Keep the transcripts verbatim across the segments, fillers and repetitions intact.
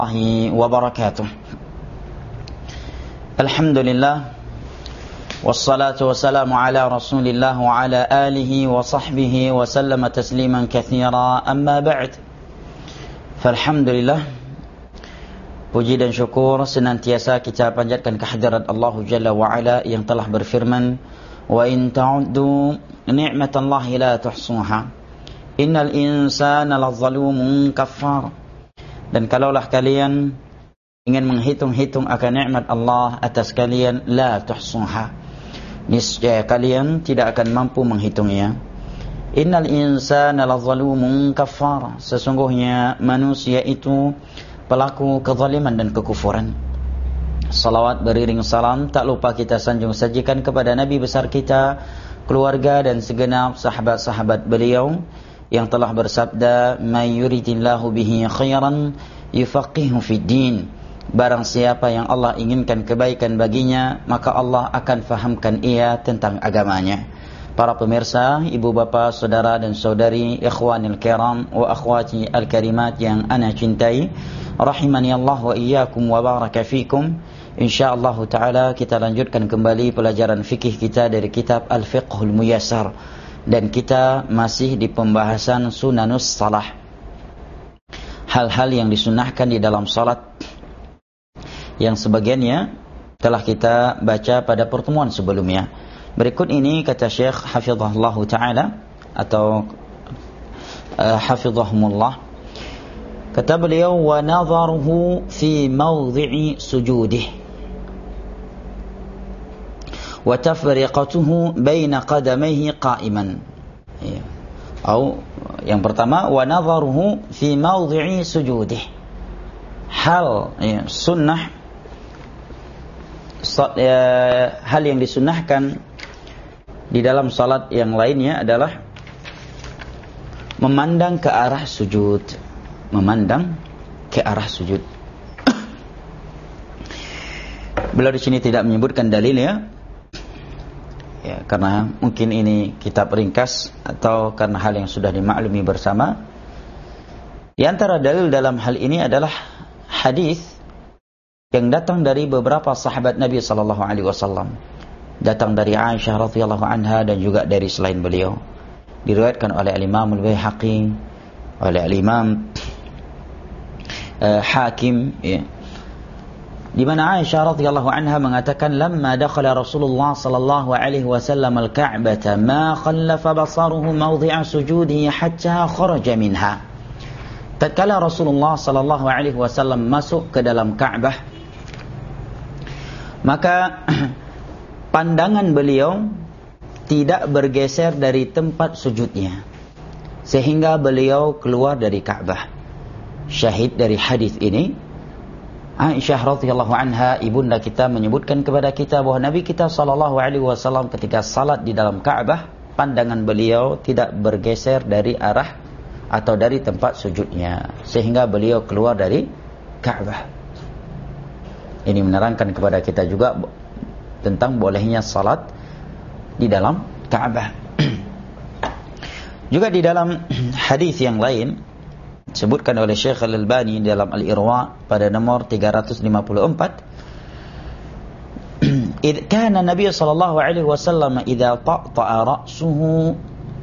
wabarakatuh. Alhamdulillah, wassalatu wassalamu ala rasulillah wa ala alihi wa sahbihi wa sallama tasliman katsira, amma ba'd. Falhamdulillah, puji dan syukur senantiasa kita panjatkan kehadirat Allah Jalla wa Ala yang telah berfirman, wa in ta'uddu ni'matallahi la tuhsuha innal insana lazalumun kafar. Dan kalaulah kalian ingin menghitung-hitung akan nikmat Allah atas kalian, la tuhsuha, niscaya kalian tidak akan mampu menghitungnya. Innal insana lazalumun kafar, sesungguhnya manusia itu pelaku kezaliman dan kekufuran. Salawat beriring salam tak lupa kita sanjung sajikan kepada Nabi besar kita, keluarga dan segenap sahabat-sahabat beliau yang telah bersabda, may yuridillahu bihi khairan yufaqihu fid din. Barang siapa yang Allah inginkan kebaikan baginya, maka Allah akan fahamkan ia tentang agamanya. Para pemirsa, ibu bapa, saudara dan saudari, ikhwanil kiram wa akhwati al-karimat yang ana cintai, rahimani Allah wa iyyakum wa baraka fikum. Insyaallah taala kita lanjutkan kembali pelajaran fikih kita dari kitab Al-Fiqhul Muyassar, dan kita masih di pembahasan sunanus salah, hal-hal yang disunahkan di dalam salat, yang sebagiannya telah kita baca pada pertemuan sebelumnya. Berikut ini kata Syekh hafizahullah taala atau uh, hafizahumullah, kata beliau, wa nadharuhu fi mawdhi'i sujudih wa tafriqatuhu baina qadamayhi qa'iman. Ya. Atau yang pertama, wa nadharuhu fi mawdhi'i sujudih, hal ya, sunnah so, ya, hal yang disunnahkan di dalam salat yang lainnya adalah memandang ke arah sujud, memandang ke arah sujud. Beliau di sini tidak menyebutkan dalil ya. Ya, karena mungkin ini kitab ringkas atau karena hal yang sudah dimaklumi bersama. Di antara dalil dalam hal ini adalah hadis yang datang dari beberapa sahabat Nabi sallallahu alaihi wasallam. Datang dari Aisyah radhiyallahu anha dan juga dari selain beliau. Diriwayatkan oleh Al-Imam Al-Baihaqi, oleh Al-Imam uh, Hakim ya. Di mana Aisyah radhiyallahu anha mengatakan, lamma dakhala Rasulullah sallallahu alaihi wasallam al-Ka'bah ma khallafa basaruhu mawdhi'a sujudihi hatta kharaja minha. Tatkala Rasulullah sallallahu alaihi wasallam masuk ke dalam Ka'bah, maka pandangan beliau tidak bergeser dari tempat sujudnya sehingga beliau keluar dari Ka'bah. Syahid dari hadis ini, Aisyah radhiyallahu anha, ibunda kita, menyebutkan kepada kita bahwa Nabi kita sallallahu alaihi wasallam ketika salat di dalam Ka'bah, pandangan beliau tidak bergeser dari arah atau dari tempat sujudnya sehingga beliau keluar dari Ka'bah. Ini menerangkan kepada kita juga tentang bolehnya salat di dalam Ka'bah. Juga di dalam hadis yang lain disebutkan oleh Syekh Al-Albani dalam Al-Irwa pada nomor tiga ratus lima puluh empat, idh kana Nabi sallallahu alaihi wasallam idza taqta'a ra'suhu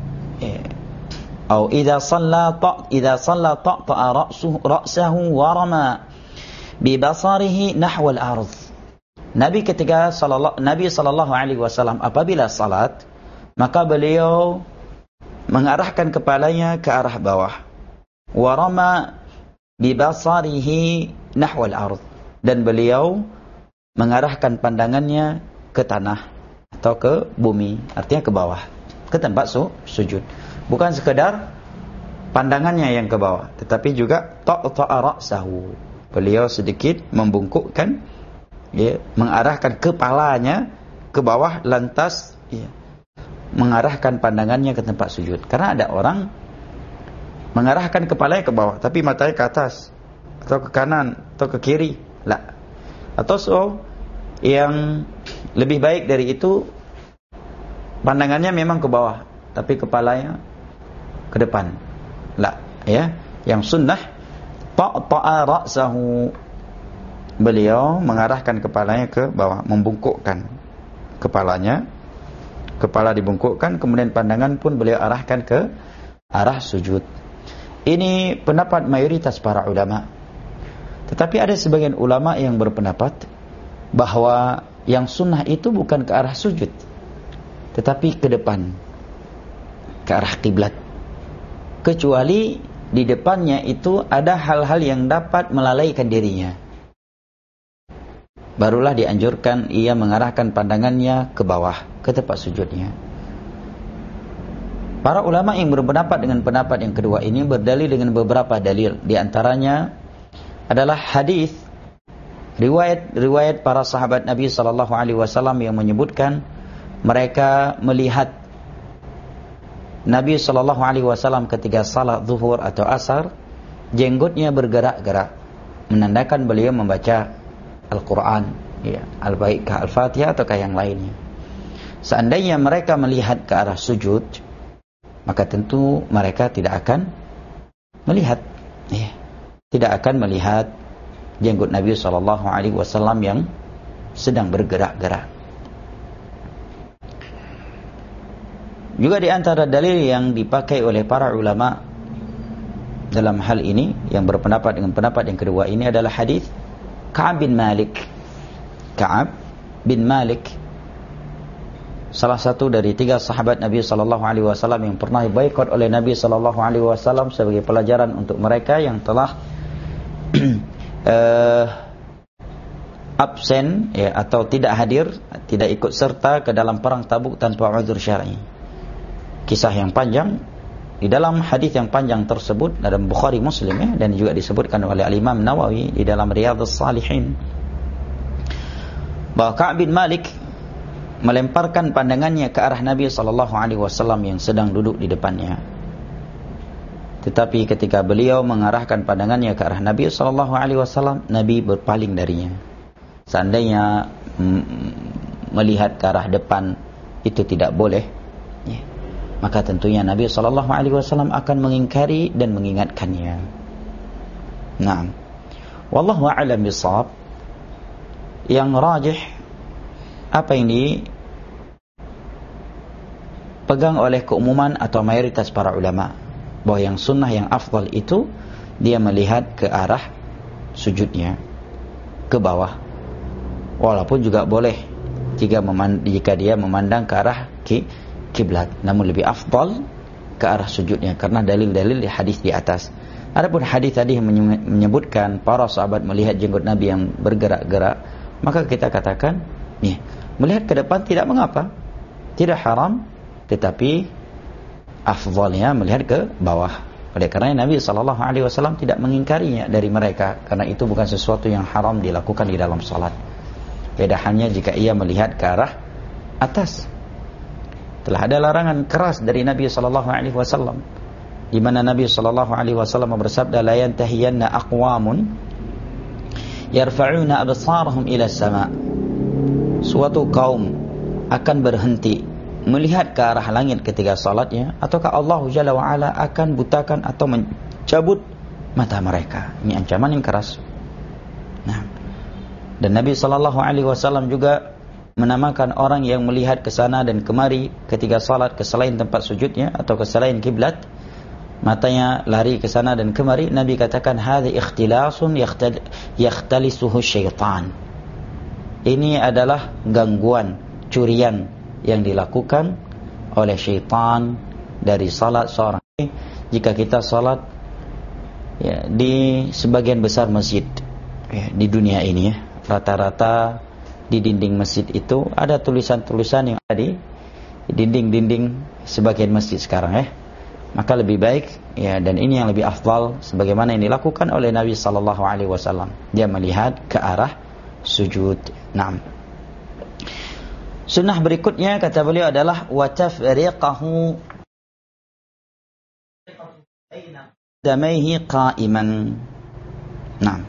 atau idza shalla ta' idza shalla taqta'a ra'suhu ra'sahu wa rama bi basarihi nahwa al-ardh. Nabi ketika sallallahu Nabi sallallahu alaihi wasallam apabila salat, maka beliau mengarahkan kepalanya ke arah bawah, warama bibasarihi nahwal ardh, dan beliau mengarahkan pandangannya ke tanah atau ke bumi, artinya ke bawah, ke tempat su, sujud. Bukan sekedar pandangannya yang ke bawah, tetapi juga taqta'a ra'sahu, beliau sedikit membungkukkan ya, mengarahkan kepalanya ke bawah, lantas ya, mengarahkan pandangannya ke tempat sujud. Karena ada orang mengarahkan kepalanya ke bawah tapi matanya ke atas atau ke kanan atau ke kiri, lah. Atau so yang lebih baik dari itu, pandangannya memang ke bawah tapi kepalanya ke depan, lah ya. Yang sunnah ta'ta'a ra'sahu, beliau mengarahkan kepalanya ke bawah, membungkukkan kepalanya, kepala dibungkukkan, kemudian pandangan pun beliau arahkan ke arah sujud. Ini pendapat mayoritas para ulama. Tetapi ada sebagian ulama yang berpendapat bahwa yang sunnah itu bukan ke arah sujud, tetapi ke depan, ke arah kiblat. Kecuali di depannya itu ada hal-hal yang dapat melalaikan dirinya, barulah dianjurkan ia mengarahkan pandangannya ke bawah, ke tempat sujudnya. Para ulama yang berpendapat dengan pendapat yang kedua ini berdalil dengan beberapa dalil. Di antaranya adalah hadis riwayat-riwayat para sahabat Nabi sallallahu alaihi wasallam yang menyebutkan mereka melihat Nabi sallallahu alaihi wasallam ketika salat zuhur atau asar, jenggotnya bergerak-gerak, menandakan beliau membaca Al-Quran, ya, al-baikah al-Fatihah ataukah yang lainnya. Seandainya mereka melihat ke arah sujud, maka tentu mereka tidak akan melihat, ya, tidak akan melihat jenggot Nabi sallallahu alaihi wasallam yang sedang bergerak-gerak. Juga di antara dalil yang dipakai oleh para ulama dalam hal ini yang berpendapat dengan pendapat yang kedua ini adalah hadis Ka'ab bin Malik. Ka'ab bin Malik, salah satu dari tiga sahabat Nabi sallallahu alaihi wasallam yang pernah diboikot oleh Nabi sallallahu alaihi wasallam sebagai pelajaran untuk mereka yang telah uh, absen, ya, atau tidak hadir, tidak ikut serta ke dalam perang Tabuk tanpa uzur syar'i. Kisah yang panjang. Di dalam hadis yang panjang tersebut dalam Bukhari Muslim, ya, dan juga disebutkan oleh Al-Imam Nawawi di dalam Riyadhus Shalihin, bahwa Ka'ab bin Malik melemparkan pandangannya ke arah Nabi sallallahu alaihi wasallam yang sedang duduk di depannya. Tetapi ketika beliau mengarahkan pandangannya ke arah Nabi sallallahu alaihi wasallam, Nabi berpaling darinya. Seandainya mm, melihat ke arah depan itu tidak boleh, ya, maka tentunya Nabi sallallahu alaihi wasallam akan mengingkari dan mengingatkannya. Naam. Wallahu a'lam bishawab. Yang rajih, apa yang dipegang oleh keumuman atau mayoritas para ulama, bahwa yang sunnah, yang afdal itu dia melihat ke arah sujudnya, ke bawah. Walaupun juga boleh jika, memand- jika dia memandang ke arah ki kiblat, namun lebih afdal ke arah sujudnya karena dalil-dalil di hadis di atas. Adapun hadis tadi yang menyebutkan para sahabat melihat jenggot Nabi yang bergerak-gerak, maka kita katakan, nih, melihat ke depan tidak mengapa, tidak haram, tetapi afdalnya melihat ke bawah. Oleh karena Nabi sallallahu alaihi wasallam tidak mengingkarinya dari mereka, karena itu bukan sesuatu yang haram dilakukan di dalam salat. Beda halnya jika ia melihat ke arah atas. Telah ada larangan keras dari Nabi sallallahu alaihi wasallam, di mana Nabi sallallahu alaihi wasallam bersabda, la yantahiyanna aqwamun yarfa'una absarahum ila sama. Suatu kaum akan berhenti melihat ke arah langit ketika salatnya, ataukah Allah Jalla wa Ala akan butakan atau mencabut mata mereka. Ini ancaman yang keras. Nah, dan Nabi sallallahu alaihi wasallam juga menamakan orang yang melihat ke sana dan kemari ketika salat ke selain tempat sujudnya atau ke selain kiblat, matanya lari ke sana dan kemari, Nabi katakan hadza ikhtilasun yakhtalisuhu syaitan. Ini adalah gangguan, curian yang dilakukan oleh syaitan dari salat seorang. Jika kita salat, ya, di sebagian besar masjid, ya, di dunia ini, ya, rata-rata di dinding masjid itu ada tulisan-tulisan yang ada di dinding-dinding sebagian masjid sekarang, ya. Maka lebih baik, ya, dan ini yang lebih afdal sebagaimana yang dilakukan oleh Nabi sallallahu alaihi wasallam. Dia melihat ke arah sujud. Naam. Sunnah berikutnya kata beliau adalah wa tafriqahu damaihi qa'iman. Naam.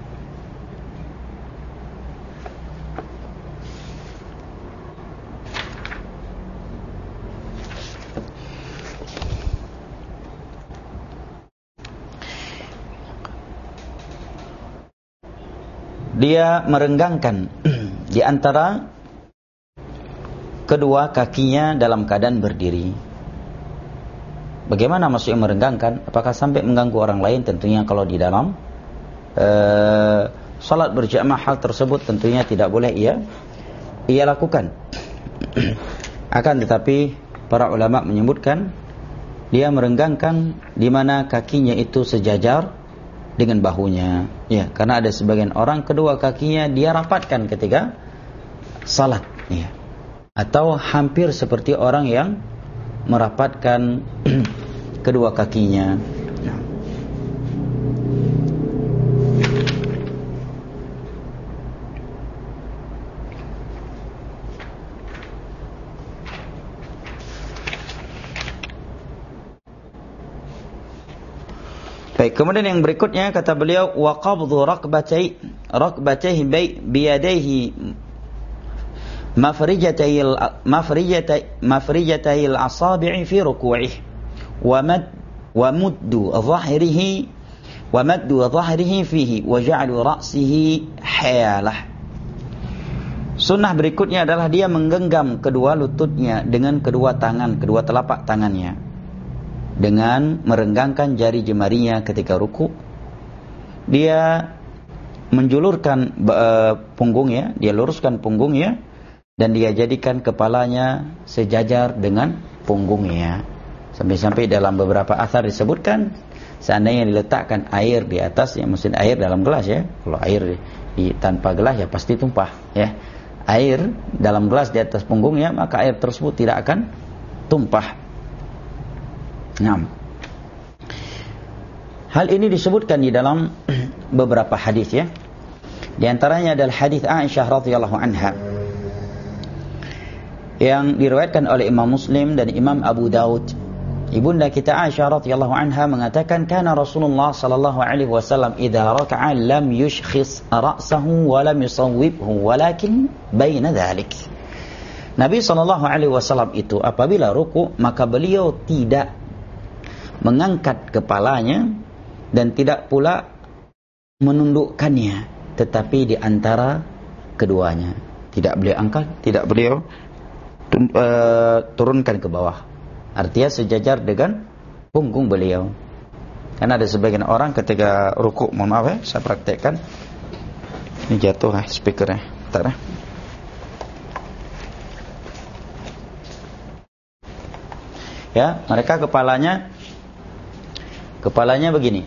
dia merenggangkan di antara kedua kakinya dalam keadaan berdiri. Bagaimana maksudnya merenggangkan? Apakah sampai mengganggu orang lain? Tentunya kalau di dalam uh, salat berjamaah, hal tersebut tentunya tidak boleh ia ia lakukan. Akan tetapi para ulama menyebutkan dia merenggangkan di mana kakinya itu sejajar dengan bahunya. Ya, karena ada sebagian orang kedua kakinya dia rapatkan ketika salat, ya. Atau hampir seperti orang yang merapatkan kedua kakinya. Baik, kemudian yang berikutnya kata beliau wa qabdhu raqbatai raqbatayhi bi yadayhi mafrijatay mafrijatay mafrijatay al-asabi' fi ruku'ihi wa mad wa muddu dhahrihi wa maddu dhahrihi fihi wa ja'lu ra'sihi hayalah. Sunnah berikutnya adalah dia menggenggam kedua lututnya dengan kedua tangan, kedua telapak tangannya, dengan merenggangkan jari jemarinya ketika ruku. Dia menjulurkan uh, punggungnya, dia luruskan punggungnya, dan dia jadikan kepalanya sejajar dengan punggungnya. Sampai-sampai dalam beberapa athar disebutkan, seandainya diletakkan air di atas, ya maksud air dalam gelas, ya. Kalau air di, tanpa gelas ya pasti tumpah, ya. Air dalam gelas di atas punggungnya, maka air tersebut tidak akan tumpah. Nah, hal ini disebutkan di dalam beberapa hadis, ya. Di antaranya adalah hadis Aisyah radhiyallahu anha yang diriwayatkan oleh Imam Muslim dan Imam Abu Daud. Ibunda kita Aisyah radhiyallahu anha mengatakan, kana Rasulullah sallallahu alaihi wasallam idza raka'a lam yushkhis ra'sahu wa lam yusawwibhu walakin baina dhalik. Nabi sallallahu alaihi wasallam itu apabila ruku maka beliau tidak mengangkat kepalanya dan tidak pula menundukkannya, tetapi di antara keduanya. Tidak beliau angkat, tidak beliau uh, turunkan ke bawah. Artinya sejajar dengan punggung beliau. Karena ada sebagian orang ketika ruku, mohon maaf ya, saya praktekkan. Ini jatuh eh, speakernya. Bentar, eh. Ya, mereka kepalanya kepalanya begini.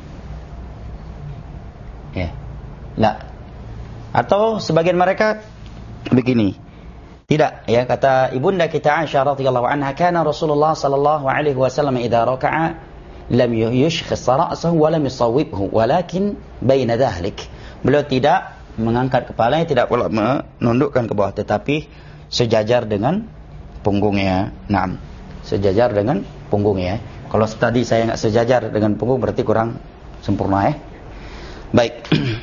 Ya. Lah. Atau sebagian mereka begini. Tidak, ya, kata ibunda kita Aisyah radhiyallahu anha, kana Rasulullah sallallahu alaihi wasallam idza raka'a lam yushkhis ra'sahu wa lam yusawwibhu walakin baina dhalik. Beliau tidak mengangkat kepalanya, tidak pula menundukkan ke bawah, tetapi sejajar dengan punggungnya. Naam, sejajar dengan punggungnya. Kalau tadi saya enggak sejajar dengan punggung berarti kurang sempurna, ya. Baik.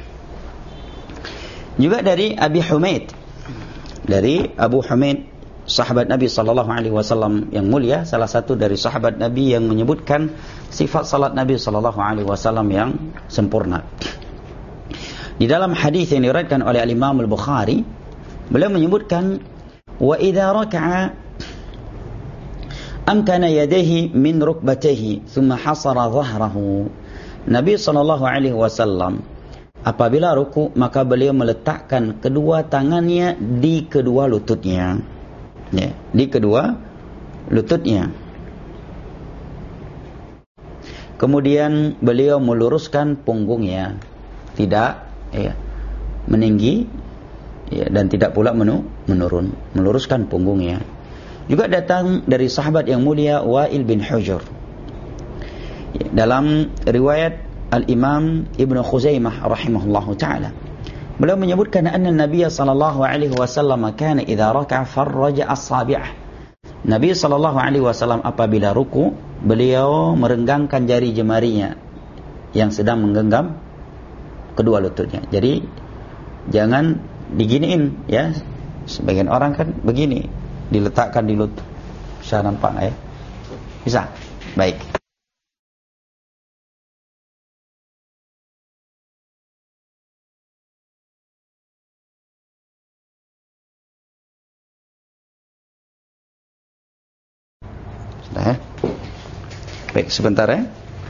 Juga dari Abi Humaid, dari Abu Humaid, sahabat Nabi sallallahu alaihi wasallam yang mulia, salah satu dari sahabat Nabi yang menyebutkan sifat salat Nabi sallallahu alaihi wasallam yang sempurna. Di dalam hadis yang diriwayatkan oleh Imam Al-Bukhari, beliau menyebutkan wa idza raka'a amkana yadayhi min rukbatayhi thumma hasara dhahrahu. Nabi sallallahu alaihi wasallam apabila ruku maka beliau meletakkan kedua tangannya di kedua lututnya, ya, di kedua lututnya. Kemudian beliau meluruskan punggungnya, tidak, ya, meninggi, ya, dan tidak pula menurun, meluruskan punggungnya. Juga datang dari sahabat yang mulia Wa'il bin Hujr, ya, dalam riwayat Al-Imam Ibnu Khuzaimah rahimahullahu ta'ala, beliau menyebutkan anna Nabi sallallahu alaihi wasallam kana idza raka'a farraja as-sabi'ah. Nabi sallallahu alaihi wasallam apabila ruku, beliau merenggangkan jari jemarinya yang sedang menggenggam kedua lututnya. Jadi jangan diginiin, ya. Sebagian orang kan begini, diletakkan di lutut. Bisa nampak, ya? Bisa. Baik. Sudah ya. Baik, sebentar ya.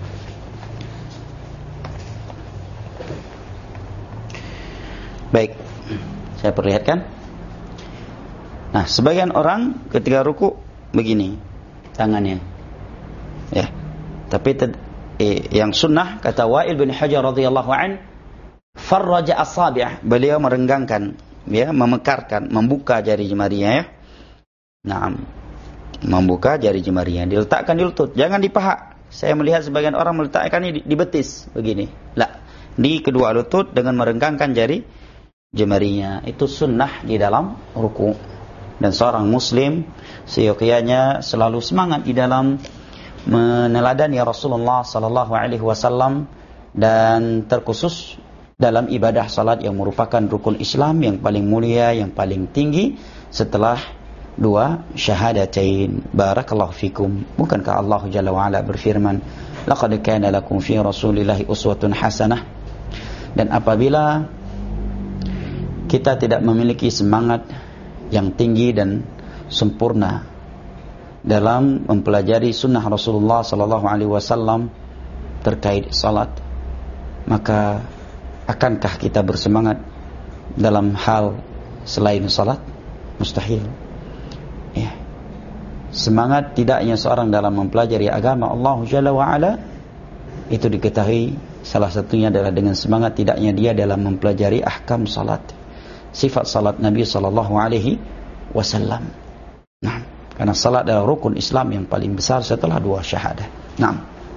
Baik, saya perlihatkan. Nah, sebagian orang ketika ruku begini tangannya, ya. Tapi te- eh, yang sunnah kata Wa'il bin Hajar radhiyallahu an, farraja asabi', beliau merenggangkan, ya, memekarkan, membuka jari jemarinya, ya. Nah, membuka jari jemarinya, diletakkan di lutut, jangan di paha. Saya melihat sebagian orang meletakkannya di, di betis begini. Lah, di kedua lutut dengan merenggangkan jari jemarinya. Itu sunnah di dalam ruku. Dan seorang muslim seyogyanya selalu semangat di dalam meneladani Rasulullah sallallahu alaihi wasallam, dan terkhusus dalam ibadah salat yang merupakan rukun Islam yang paling mulia, yang paling tinggi setelah dua syahadatain. Barakallahu fikum. Bukankah Allah Jalla wa Ala berfirman, laqad kana lakum fi Rasulillahi uswatun hasanah. Dan apabila kita tidak memiliki semangat yang tinggi dan sempurna dalam mempelajari sunnah Rasulullah sallallahu alaihi wasallam terkait salat, maka akankah kita bersemangat dalam hal selain salat? Mustahil. Ya. Semangat tidaknya seorang dalam mempelajari agama Allah Jalla wa Ala itu diketahui salah satunya adalah dengan semangat tidaknya dia dalam mempelajari ahkam salat, sifat salat Nabi sallallahu alaihi wasallam. Nah, karena salat adalah rukun Islam yang paling besar setelah dua syahadah. Nah.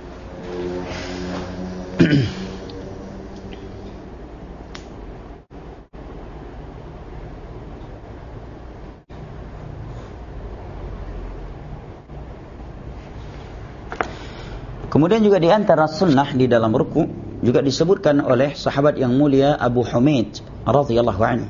Kemudian juga di antara sunnah di dalam ruku juga disebutkan oleh sahabat yang mulia Abu Humaid radhiyallahu anhu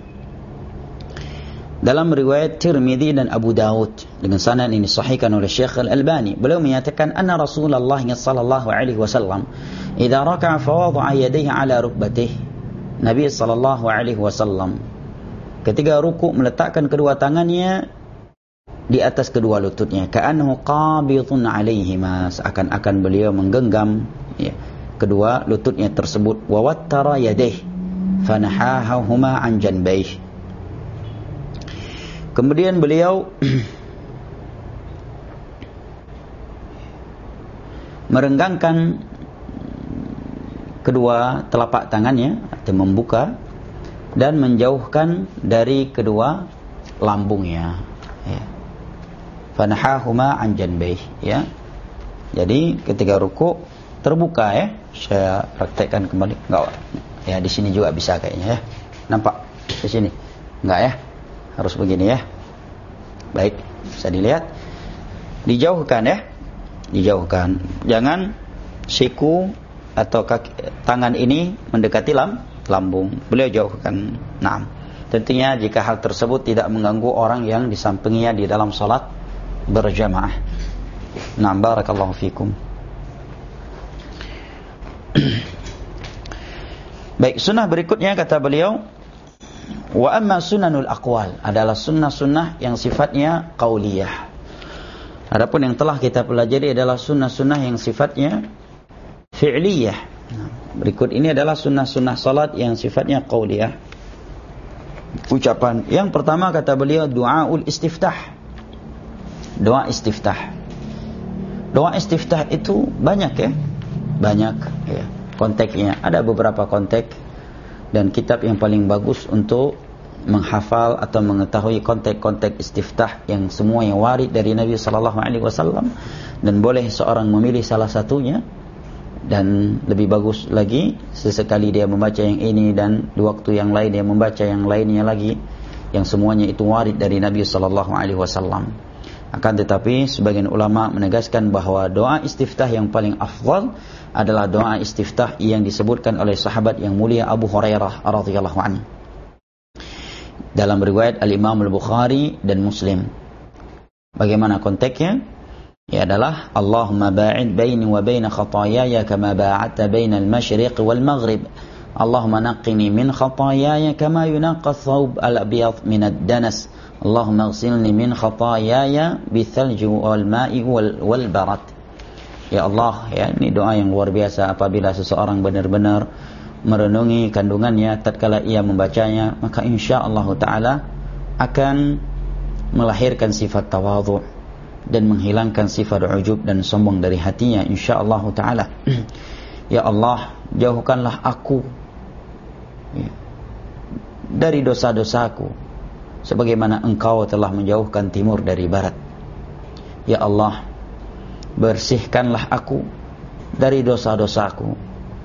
dalam riwayat Tirmidzi dan Abu Dawud dengan sanad ini sahihkan oleh Syekh Al-Albani. Beliau menyatakan anna Rasulullah sallallahu alaihi wasallam idza raka'a fa wada'a yadayhi ala rukbatayhi. Nabi sallallahu alaihi wasallam ketika ruku meletakkan kedua tangannya di atas kedua lututnya, ka'annahu qabidun 'alaihima, seakan-akan beliau menggenggam, ya, kedua lututnya tersebut. Wa wattara yadayhi fanahahuma 'an janbayhi. Kemudian beliau merenggangkan kedua telapak tangannya atau membuka dan menjauhkan dari kedua lambungnya, ya. Fanahahuma an janbayh, ya. Jadi ketika ruku terbuka, ya. Saya praktekkan kembali. Enggak. Ya, di sini juga bisa kayaknya, ya. Nampak di sini? Enggak, ya. Harus begini, ya. Baik, bisa dilihat. Dijauhkan, ya. Dijauhkan. Jangan siku atau kaki, tangan ini mendekati lam, lambung. Beliau jauhkan. Nah, tentunya jika hal tersebut tidak mengganggu orang yang di sampingnya di dalam salat berjamaah. Nah, barakallahu fikum. Baik, sunnah berikutnya kata beliau, wa amma sunanul aqwal, adalah sunnah-sunnah yang sifatnya qauliyah. Adapun yang telah kita pelajari adalah sunnah-sunnah yang sifatnya fi'liyah. Nah, berikut ini adalah sunnah-sunnah salat yang sifatnya qauliyah. Ucapan yang pertama kata beliau du'aul istiftah. Doa istiftah. Doa istiftah itu banyak, ya. Banyak, ya, konteksnya. Ada beberapa konteks dan kitab yang paling bagus untuk menghafal atau mengetahui konteks-konteks istiftah yang semua yang warid dari Nabi sallallahu alaihi wasallam, dan boleh seorang memilih salah satunya, dan lebih bagus lagi sesekali dia membaca yang ini dan di waktu yang lain dia membaca yang lainnya lagi, yang semuanya itu warid dari Nabi sallallahu alaihi wasallam. Akan tetapi sebagian ulama menegaskan bahwa doa istiftah yang paling afdal adalah doa istiftah yang disebutkan oleh sahabat yang mulia Abu Hurairah radhiyallahu anhu dalam riwayat Al-Imam Al-Bukhari dan Muslim. Bagaimana konteksnya? Ya adalah Allahumma ba'id baini wa baina khataayaya kama ba'adta baina al-masyriq wal maghrib. Allahumma naqqini min khataayaya kama yunaqqa ath-thawb al-abyad min ad-danas. Allahumma ighsilni min khataayaya bithalji wal ma'i wal, wal barat. Ya Allah, ya, ini doa yang luar biasa apabila seseorang benar-benar merenungi kandungannya tatkala ia membacanya, maka insyaallah taala akan melahirkan sifat tawadhu dan menghilangkan sifat ujub dan sombong dari hatinya insyaallah taala. Ya Allah, jauhkanlah aku, ya, dari dosa-dosaku sebagaimana Engkau telah menjauhkan timur dari barat. Ya Allah, bersihkanlah aku dari dosa-dosaku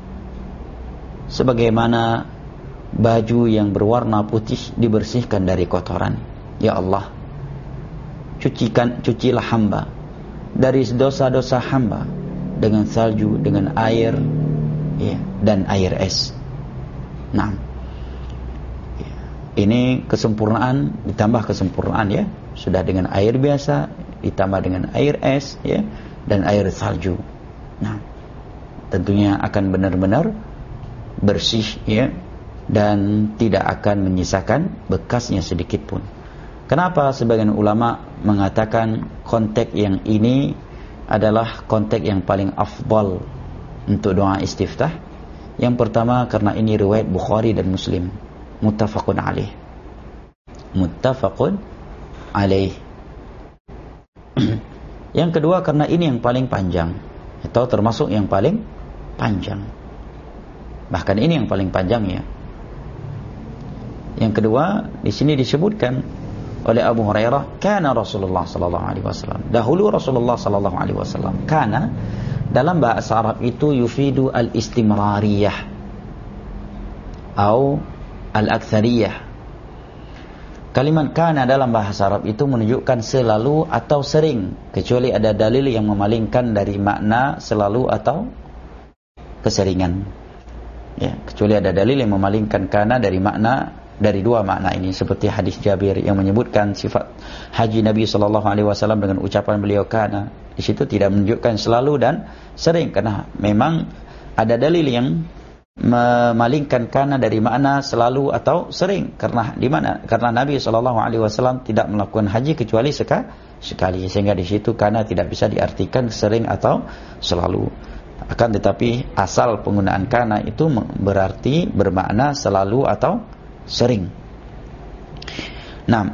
sebagaimana baju yang berwarna putih dibersihkan dari kotoran. Ya Allah, cucikan cucilah hamba dari dosa-dosa hamba dengan salju, dengan air, ya, dan air es. Nah, ya, ini kesempurnaan ditambah kesempurnaan, ya. Sudah dengan air biasa ditambah dengan air es, ya, dan air salju. Nah, tentunya akan benar-benar bersih, ya, dan tidak akan menyisakan bekasnya sedikit pun. Kenapa sebagian ulama mengatakan konteks yang ini adalah konteks yang paling afdal untuk doa istiftah? Yang pertama karena ini riwayat Bukhari dan Muslim, muttafaqun alaih. Muttafaqun alaih. Yang kedua karena ini yang paling panjang, atau termasuk yang paling panjang. Bahkan ini yang paling panjang, ya. Yang kedua, di sini disebutkan oleh Abu Hurairah, kana Rasulullah sallallahu alaihi wasallam. Dahulu Rasulullah sallallahu alaihi wasallam. Kana dalam bahasa Arab itu yufidu al-istimrariyah atau al-aktsariyah. Kalimat kana dalam bahasa Arab itu menunjukkan selalu atau sering, kecuali ada dalil yang memalingkan dari makna selalu atau keseringan. Ya, kecuali ada dalil yang memalingkan kana dari makna dari dua makna ini, seperti hadis Jabir yang menyebutkan sifat haji Nabi sallallahu alaihi wasallam dengan ucapan beliau kana. Di situ tidak menunjukkan selalu dan sering, karena memang ada dalil yang memalingkan kana dari makna selalu atau sering. Karena di mana? Karena Nabi sallallahu alaihi wasallam tidak melakukan haji kecuali sekali, sehingga di situ kana tidak bisa diartikan sering atau selalu. Akan tetapi asal penggunaan kana itu berarti bermakna selalu atau sering. Nah,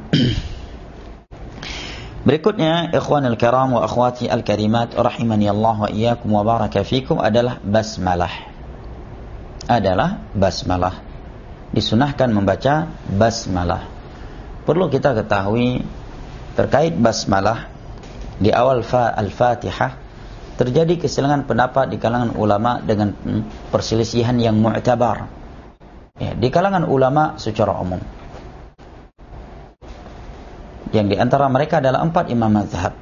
berikutnya ikhwanul kiram wa akhwati al-karimat rahimani Allah wa iyyakum wa baraka fikum adalah basmalah. Adalah basmalah. Disunahkan membaca basmalah. Perlu kita ketahui terkait basmalah di awal fa al-Fatihah terjadi keselangan pendapat di kalangan ulama dengan perselisihan yang mu'tabar. Ya, di kalangan ulama secara umum, yang di antara mereka adalah empat imam mazhab.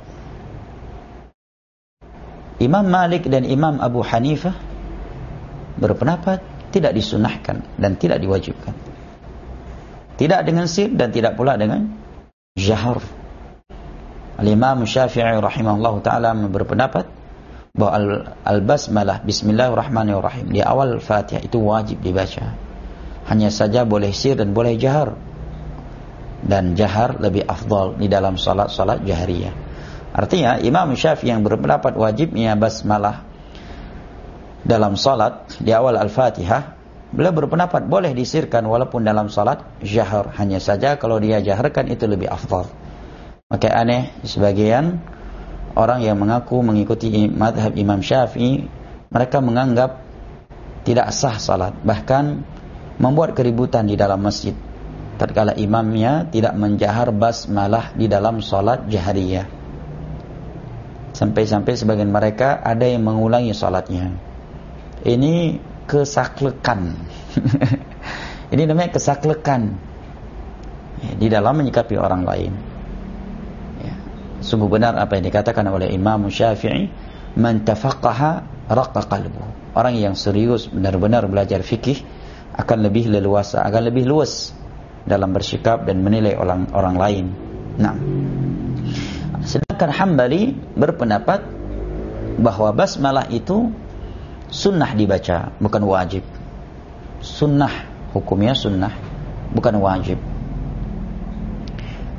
Imam Malik dan Imam Abu Hanifah berpendapat tidak disunahkan dan tidak diwajibkan, tidak dengan sir dan tidak pula dengan jahar. Al-Imam Syafi'i rahimahullah ta'ala berpendapat bahwa al-basmalah bismillahirrahmanirrahim di awal Fatihah itu wajib dibaca. Hanya saja boleh sir dan boleh jahar, dan jahar lebih afdal di dalam salat-salat jahriyah. Artinya Imam Syafi'i yang berpendapat wajibnya basmalah dalam salat di awal Al-Fatihah, beliau berpendapat boleh disirkan walaupun dalam salat jahar, hanya saja kalau dia jaharkan itu lebih afdal. Maka aneh sebagian orang yang mengaku mengikuti mazhab Imam Syafi'i, mereka menganggap tidak sah salat, bahkan membuat keributan di dalam masjid tatkala imamnya tidak menjahar basmalah di dalam salat jahriyah. Sampai-sampai sebagian mereka ada yang mengulangi salatnya. Ini kesaklekan. Ini namanya kesaklekan, ya, di dalam menyikapi orang lain. Ya, sungguh benar apa yang dikatakan oleh Imam Syafi'i, man tafaqaha raqqa qalbuhu. Orang yang serius benar-benar belajar fikih akan lebih leluasa, akan lebih luas dalam bersikap dan menilai orang orang lain. Nah, sedangkan Hambali berpendapat bahwa basmalah itu sunnah dibaca, bukan wajib. Sunnah, hukumnya sunnah, bukan wajib.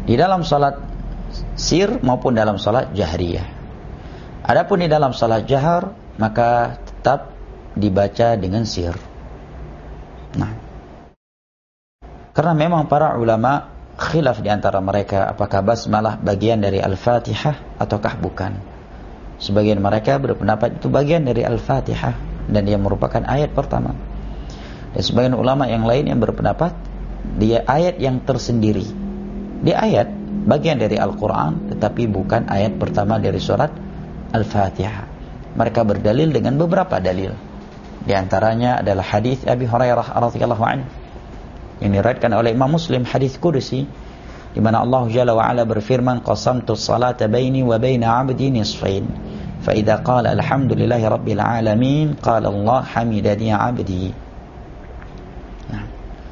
Di dalam salat sir maupun dalam salat jahriyah. Adapun di dalam salat jahar, maka tetap dibaca dengan sir. Nah, karena memang para ulama khilaf di antara mereka apakah basmalah bagian dari Al-Fatihah ataukah bukan. Sebagian mereka berpendapat itu bagian dari Al-Fatihah dan dia merupakan ayat pertama. Dan sebagian ulama yang lain yang berpendapat dia ayat yang tersendiri. Dia ayat bagian dari Al-Quran tetapi bukan ayat pertama dari surat Al-Fatihah. Mereka berdalil dengan beberapa dalil. Di antaranya adalah hadis Abi Hurairah radhiyallahu anhu yang diriwayatkan oleh Imam Muslim, hadis qudsi di mana Allah Jalla wa Ala berfirman, qasamtu salata baini wa baina 'abdi nisfain fa idza qala alhamdulillahi rabbil alamin qala Allah hamidani 'abdi. Nah,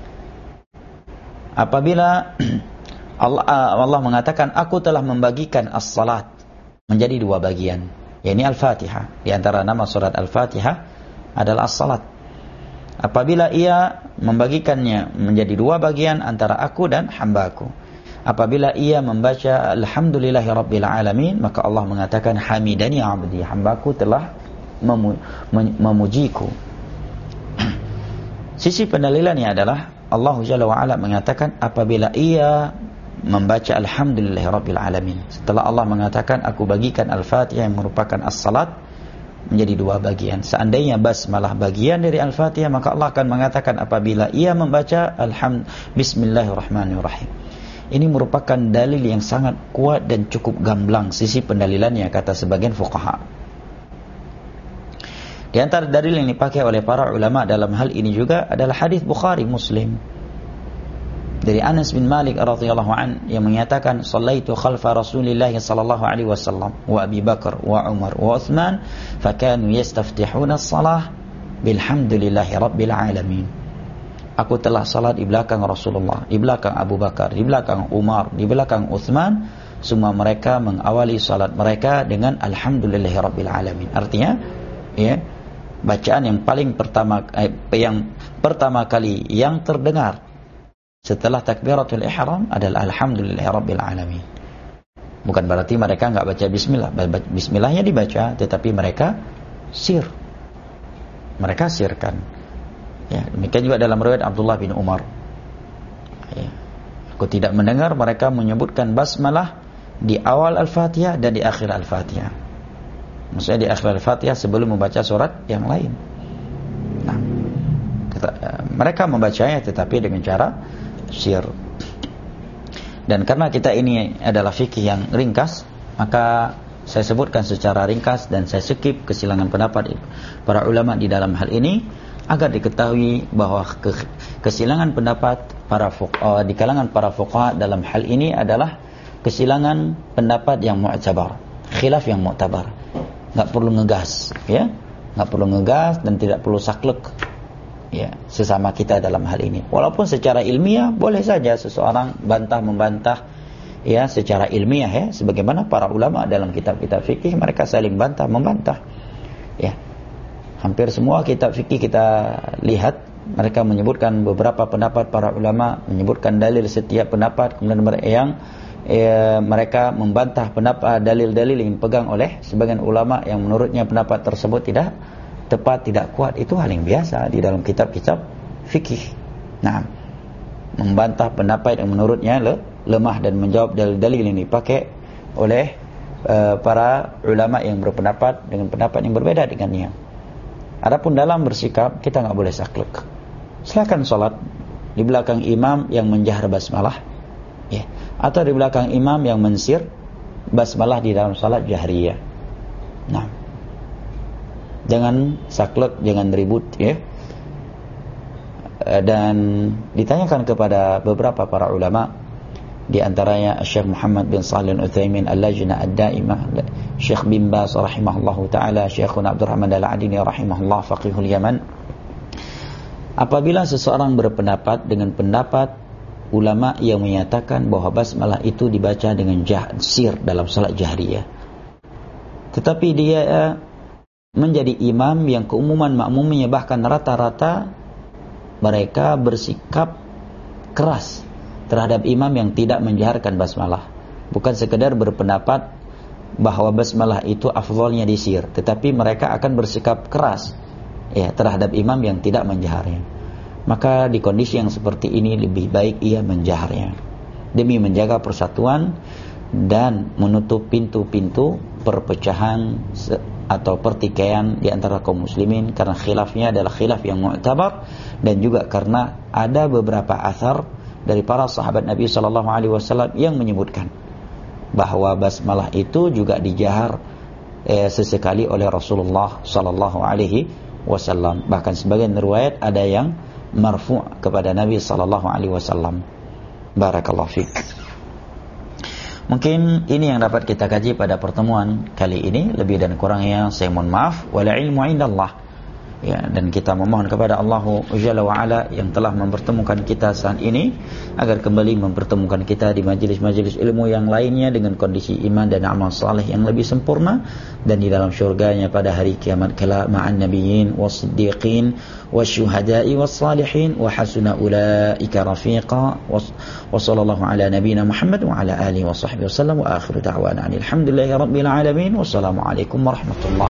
apabila Allah, Allah mengatakan aku telah membagikan as-salat menjadi dua bagian, yakni Al-Fatihah. Di antara nama surat Al-Fatihah adalah as-salat. Apabila ia membagikannya menjadi dua bagian antara aku dan hambaku. Apabila ia membaca alhamdulillahi rabbil alamin, maka Allah mengatakan hamidani 'abdi, hambaku telah memu, memujiku. Sisi pendalilannya adalah Allah Jalla wa Ala mengatakan apabila ia membaca alhamdulillahi rabbil alamin, setelah Allah mengatakan aku bagikan Al-Fatihah yang merupakan as-salat menjadi dua bagian. Seandainya basmalah bagian dari Al-Fatihah, maka Allah akan mengatakan apabila ia membaca alhamd bismillahirrahmanirrahim. Ini merupakan dalil yang sangat kuat dan cukup gamblang sisi pendalilannya, kata sebagian fuqaha. Di antara dalil yang dipakai oleh para ulama dalam hal ini juga adalah hadis Bukhari Muslim dari Anas bin Malik radhiyallahu an yang menyatakan shallaitu khalfa Rasulillah sallallahu alaihi wasallam wa Abi Bakar wa Umar wa Utsman fakanu yastaftihuna as-salah bilhamdulillahi rabbil alamin. Aku telah salat di belakang Rasulullah, di belakang Abu Bakar, di belakang Umar, di belakang Utsman. Semua mereka mengawali salat mereka dengan alhamdulillahi rabbil alamin. Artinya, ya, bacaan yang paling pertama eh, yang pertama kali yang terdengar setelah takbiratul ihram adalah alhamdulillahi rabbil alamin. Bukan berarti mereka enggak baca bismillah. Bismillahnya dibaca, tetapi mereka sir. Mereka sirkan. Ya, demikian juga dalam riwayat Abdullah bin Umar. Ya. Aku tidak mendengar mereka menyebutkan basmalah di awal Al-Fatihah dan di akhir Al-Fatihah. Maksudnya di akhir Al-Fatihah sebelum membaca surat yang lain. Nah, mereka membacanya tetapi dengan cara sir. Dan karena kita ini adalah fikih yang ringkas, maka saya sebutkan secara ringkas dan saya skip kesilangan pendapat para ulama di dalam hal ini agar diketahui bahwa ke, kesilangan pendapat para fuqaha di kalangan para fuqaha dalam hal ini adalah kesilangan pendapat yang mu'tabar, khilaf yang mu'tabar. Enggak perlu ngegas, ya. Enggak perlu ngegas dan tidak perlu saklek, ya, sesama kita dalam hal ini. Walaupun secara ilmiah boleh saja seseorang bantah membantah, ya, secara ilmiah, ya, sebagaimana para ulama dalam kitab-kitab fikih mereka saling bantah membantah, ya. Hampir semua kitab fikih kita lihat mereka menyebutkan beberapa pendapat para ulama, menyebutkan dalil setiap pendapat, kemudian yang ya, mereka membantah pendapat dalil-dalil yang dipegang oleh sebagian ulama yang menurutnya pendapat tersebut tidak tepat, tidak kuat. Itu hal yang biasa di dalam kitab-kitab fikih. Nah, membantah pendapat yang menurutnya le, lemah dan menjawab dalil-dalil yang dipakai oleh uh, para ulama yang berpendapat dengan pendapat yang berbeda dengannya. Adapun dalam bersikap kita enggak boleh saklek. Silakan salat di belakang imam yang menjahar basmalah, ya, atau di belakang imam yang mensir basmalah di dalam salat jahriyah. Nah, jangan saklek, jangan ribut, ya. Dan ditanyakan kepada beberapa para ulama, di antaranya Syekh Muhammad bin Shalih Al-Utsaimin Al-Lajnah Ad-Daimah, Syekh bin Baz rahimahullahu taala, Syekhuna Abdurrahman Al-Adini rahimahullah faqihul Yaman. Apabila seseorang berpendapat dengan pendapat ulama yang menyatakan bahwa basmalah itu dibaca dengan jah, sir dalam salat jahriyah, tetapi dia menjadi imam yang keumuman makmumnya bahkan rata-rata mereka bersikap keras terhadap imam yang tidak menjaharkan basmalah. Bukan sekedar berpendapat bahwa basmalah itu afdhalnya di sir, tetapi mereka akan bersikap keras ya terhadap imam yang tidak menjaharnya. Maka di kondisi yang seperti ini lebih baik ia menjaharnya demi menjaga persatuan dan menutup pintu-pintu perpecahan atau pertikaian di antara kaum muslimin, karena khilafnya adalah khilaf yang mu'tabar, dan juga karena ada beberapa athar dari para sahabat Nabi sallallahu alaihi wasallam yang menyebutkan bahwa basmalah itu juga dijahar eh, sesekali oleh Rasulullah sallallahu alaihi wasallam. Bahkan sebagian riwayat ada yang marfu' kepada Nabi sallallahu alaihi wasallam. Barakallahu fiik. Mungkin ini yang dapat kita kaji pada pertemuan kali ini. Lebih dan kurangnya saya mohon maaf. Wala ilmu indallah. Ya, dan kita memohon kepada Allah Jalla wa Ala yang telah mempertemukan kita saat ini, agar kembali mempertemukan kita di majelis-majelis ilmu yang lainnya dengan kondisi iman dan amal saleh yang lebih sempurna, dan di dalam syurganya pada hari kiamat kelak ma'an nabiyyin was-siddiqin wasyuhada'i was-salihin wa hasuna ulaika rafiqa. Wa sallallahu ala nabiyyina Muhammad wa ala alihi wa sahbihi wasallam wa akhiru da'wana alhamdulillahi rabbil alamin. Wassalamu alaikum warahmatullahi